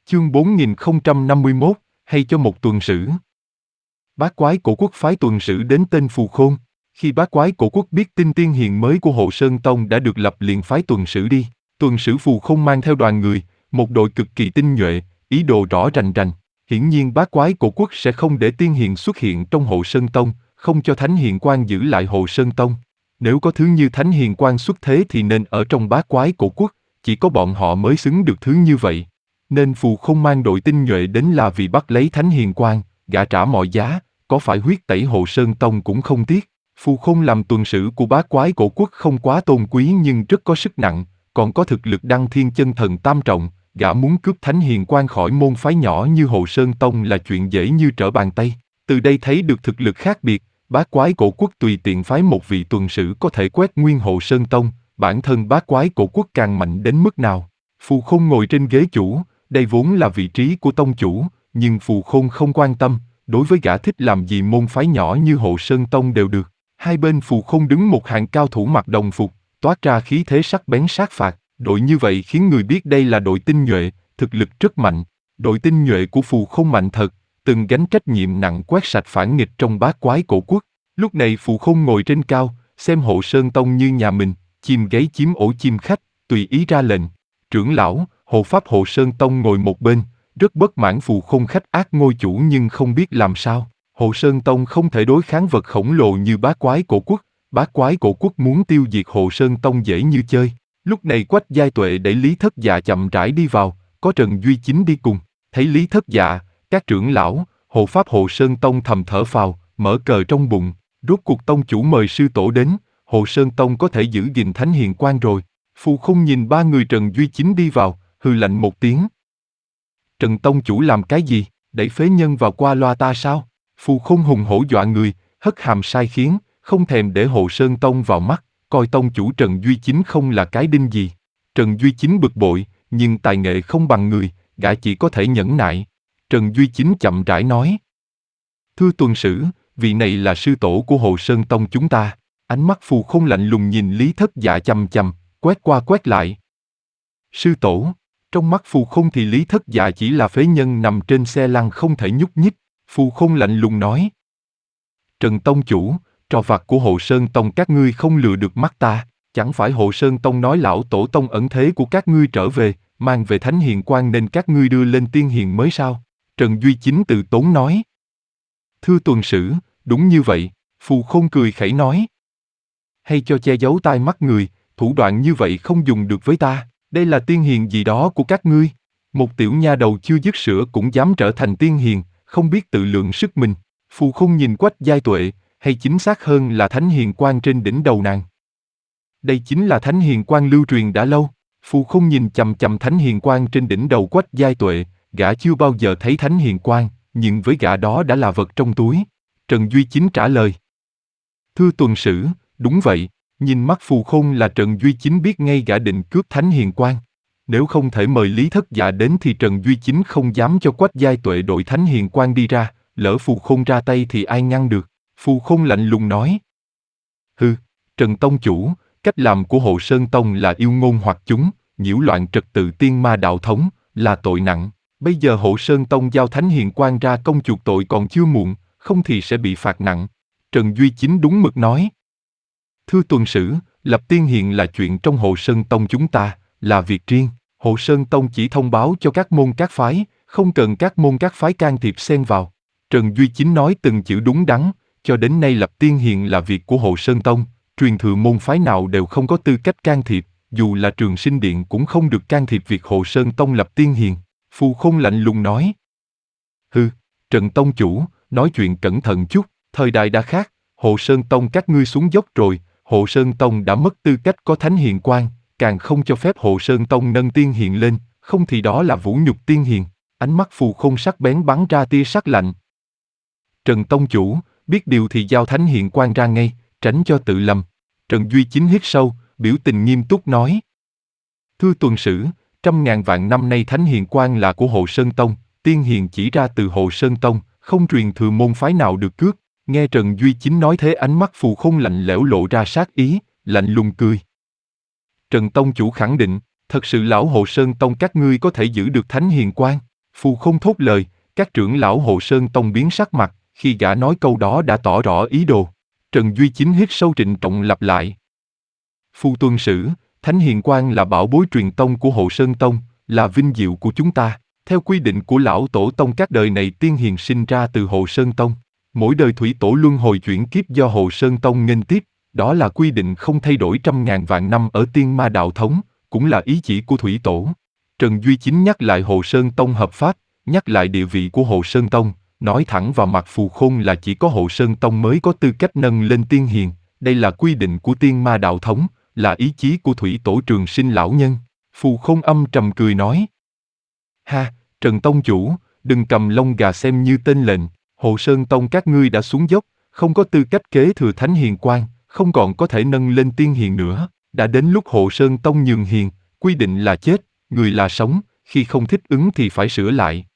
Chương 4051, hay cho một tuần sử. Bát Quái Cổ Quốc phái tuần sử đến tên Phù Khôn. Khi Bát Quái Cổ Quốc biết tin tiên hiền mới của Hộ Sơn Tông đã được lập liền phái tuần sử đi. Tuần sử Phù Khôn mang theo đoàn người, một đội cực kỳ tinh nhuệ, ý đồ rõ rành rành. Hiển nhiên Bát Quái Cổ Quốc sẽ không để tiên hiền xuất hiện trong Hộ Sơn Tông, không cho Thánh Hiền Quang giữ lại Hộ Sơn Tông. Nếu có thứ như Thánh Hiền Quang xuất thế thì nên ở trong Bát Quái Cổ Quốc, chỉ có bọn họ mới xứng được thứ như vậy. Nên Phù Khôn mang đội tinh nhuệ đến là vì bắt lấy Thánh Hiền Quang, gã trả mọi giá, có phải huyết tẩy Hộ Sơn Tông cũng không tiếc. Phù Khôn làm tuần sử của Bát Quái Cổ Quốc không quá tôn quý nhưng rất có sức nặng, còn có thực lực đăng thiên chân thần tam trọng, gã muốn cướp Thánh Hiền Quang khỏi môn phái nhỏ như Hộ Sơn Tông là chuyện dễ như trở bàn tay. Từ đây thấy được thực lực khác biệt, Bát Quái Cổ Quốc tùy tiện phái một vị tuần sử có thể quét nguyên Hộ Sơn Tông, bản thân Bát Quái Cổ Quốc càng mạnh đến mức nào. Phù Khôn ngồi trên ghế chủ, đây vốn là vị trí của tông chủ, nhưng Phù Khôn không quan tâm, đối với gã thích làm gì môn phái nhỏ như Hộ Sơn Tông đều được. Hai bên Phù Khôn đứng một hàng cao thủ mặc đồng phục, toát ra khí thế sắc bén sát phạt, đội như vậy khiến người biết đây là đội tinh nhuệ, thực lực rất mạnh. Đội tinh nhuệ của Phù Khôn mạnh thật, từng gánh trách nhiệm nặng quét sạch phản nghịch trong Bát Quái Cổ Quốc. Lúc này Phù Khôn ngồi trên cao, xem Hộ Sơn Tông như nhà mình, chim gáy chiếm ổ chim khách, tùy ý ra lệnh. Trưởng lão, hộ pháp Hộ Sơn Tông ngồi một bên, rất bất mãn Phù Khôn khách ác ngôi chủ nhưng không biết làm sao. Hộ Sơn Tông không thể đối kháng vật khổng lồ như Bát Quái Cổ Quốc. Bát Quái Cổ Quốc muốn tiêu diệt Hộ Sơn Tông dễ như chơi. Lúc này Quách Giai Tuệ đẩy Lý Thất Dạ chậm rãi đi vào, có Trần Duy Chính đi cùng. Thấy Lý Thất Dạ, các trưởng lão, hộ pháp Hộ Sơn Tông thầm thở phào, mở cờ trong bụng. Rốt cuộc tông chủ mời sư tổ đến, Hộ Sơn Tông có thể giữ gìn Thánh Hiền Quang rồi. Phù Khôn nhìn ba người Trần Duy Chính đi vào, hừ lạnh một tiếng. Trần tông chủ làm cái gì, đẩy phế nhân vào qua loa ta sao? Phù Khôn hùng hổ dọa người, hất hàm sai khiến, không thèm để Hộ Sơn Tông vào mắt, coi tông chủ Trần Duy Chính không là cái đinh gì. Trần Duy Chính bực bội, nhưng tài nghệ không bằng người, gã chỉ có thể nhẫn nại. Trần Duy Chính chậm rãi nói. Thưa tuần sử, vị này là sư tổ của Hộ Sơn Tông chúng ta. Ánh mắt Phù Khôn lạnh lùng nhìn Lý Thất Dạ chằm chằm, quét qua quét lại. Sư tổ, trong mắt Phù Khôn thì Lý Thất Dạ chỉ là phế nhân nằm trên xe lăn không thể nhúc nhích. Phù Khôn lạnh lùng nói. Trần tông chủ, trò vặt của Hộ Sơn Tông các ngươi không lừa được mắt ta, chẳng phải Hộ Sơn Tông nói lão tổ tông ẩn thế của các ngươi trở về, mang về Thánh Hiền Quang nên các ngươi đưa lên tiên hiền mới sao? Trần Duy Chính từ tốn nói. Thưa tuần sử, đúng như vậy, Phù Khôn cười khẩy nói. Hay cho che giấu tai mắt người, thủ đoạn như vậy không dùng được với ta, đây là tiên hiền gì đó của các ngươi. Một tiểu nha đầu chưa dứt sữa cũng dám trở thành tiên hiền, không biết tự lượng sức mình. Phù Khôn nhìn Quách Giai Tuệ, hay chính xác hơn là Thánh Hiền Quang trên đỉnh đầu nàng. Đây chính là Thánh Hiền Quang lưu truyền đã lâu. Phù Khôn nhìn chằm chằm Thánh Hiền Quang trên đỉnh đầu Quách Giai Tuệ, gã chưa bao giờ thấy Thánh Hiền Quang, nhưng với gã đó đã là vật trong túi. Trần Duy Chính trả lời. Thưa tuần sử, đúng vậy, nhìn mắt Phù Khôn là Trần Duy Chính biết ngay gã định cướp Thánh Hiền Quang. Nếu không thể mời Lý Thất Dạ đến thì Trần Duy Chính không dám cho Quách Giai Tuệ đội Thánh Hiền Quang đi ra, lỡ Phù Khôn ra tay thì ai ngăn được. Phù Khôn lạnh lùng nói. Hừ, Trần tông chủ, cách làm của Hộ Sơn Tông là yêu ngôn hoặc chúng, nhiễu loạn trật tự tiên ma đạo thống, là tội nặng. Bây giờ Hộ Sơn Tông giao Thánh Hiền Quang ra công chuộc tội còn chưa muộn, không thì sẽ bị phạt nặng. Trần Duy Chính đúng mực nói. Thưa tuần sử, lập tiên hiền là chuyện trong Hộ Sơn Tông chúng ta, là việc riêng. Hộ Sơn Tông chỉ thông báo cho các môn các phái, không cần các môn các phái can thiệp xen vào. Trần Duy Chính nói từng chữ đúng đắn, cho đến nay lập tiên hiền là việc của Hộ Sơn Tông, truyền thừa môn phái nào đều không có tư cách can thiệp, dù là Trường Sinh Điện cũng không được can thiệp việc Hộ Sơn Tông lập tiên hiền. Phù Khôn lạnh lùng nói. Hừ, Trần tông chủ, nói chuyện cẩn thận chút, thời đại đã khác, Hộ Sơn Tông các ngươi xuống dốc rồi, Hộ Sơn Tông đã mất tư cách có Thánh Hiền Quang, càng không cho phép Hộ Sơn Tông nâng tiên hiền lên, không thì đó là vũ nhục tiên hiền. Ánh mắt Phù Khôn sắc bén bắn ra tia sắc lạnh. Trần tông chủ, biết điều thì giao Thánh Hiền Quang ra ngay, tránh cho tự lầm. Trần Duy Chính hít sâu, biểu tình nghiêm túc nói. Thưa tuần sử, 100.000 vạn năm nay Thánh Hiền Quang là của Hộ Sơn Tông, tiên hiền chỉ ra từ Hộ Sơn Tông, không truyền thừa môn phái nào được cướp. Nghe Trần Duy Chính nói thế ánh mắt Phù Khôn lạnh lẽo lộ ra sát ý, lạnh lùng cười. Trần tông chủ khẳng định, thật sự lão Hộ Sơn Tông các ngươi có thể giữ được Thánh Hiền Quang. Phù Không thốt lời, các trưởng lão Hộ Sơn Tông biến sắc mặt, khi gã nói câu đó đã tỏ rõ ý đồ. Trần Duy Chính hít sâu trịnh trọng lặp lại. Phu tuân sử, Thánh Hiền Quang là bảo bối truyền tông của Hộ Sơn Tông, là vinh diệu của chúng ta. Theo quy định của lão tổ tông các đời này tiên hiền sinh ra từ Hộ Sơn Tông. Mỗi đời thủy tổ luân hồi chuyển kiếp do Hộ Sơn Tông nghênh tiếp, đó là quy định không thay đổi trăm ngàn vạn năm ở tiên ma đạo thống, cũng là ý chỉ của thủy tổ. Trần Duy Chính nhắc lại Hộ Sơn Tông hợp pháp, nhắc lại địa vị của Hộ Sơn Tông, nói thẳng vào mặt Phù Khôn là chỉ có Hộ Sơn Tông mới có tư cách nâng lên tiên hiền, đây là quy định của tiên ma đạo thống, là ý chí của thủy tổ Trường Sinh lão nhân. Phù Khôn âm trầm cười nói. Ha, Trần Tông chủ, đừng cầm lông gà xem như tên lệnh, Hộ Sơn Tông các ngươi đã xuống dốc, không có tư cách kế thừa Thánh Hiền Quang, không còn có thể nâng lên tiên hiền nữa, đã đến lúc Hộ Sơn Tông nhường hiền, quy định là chết, người là sống, khi không thích ứng thì phải sửa lại.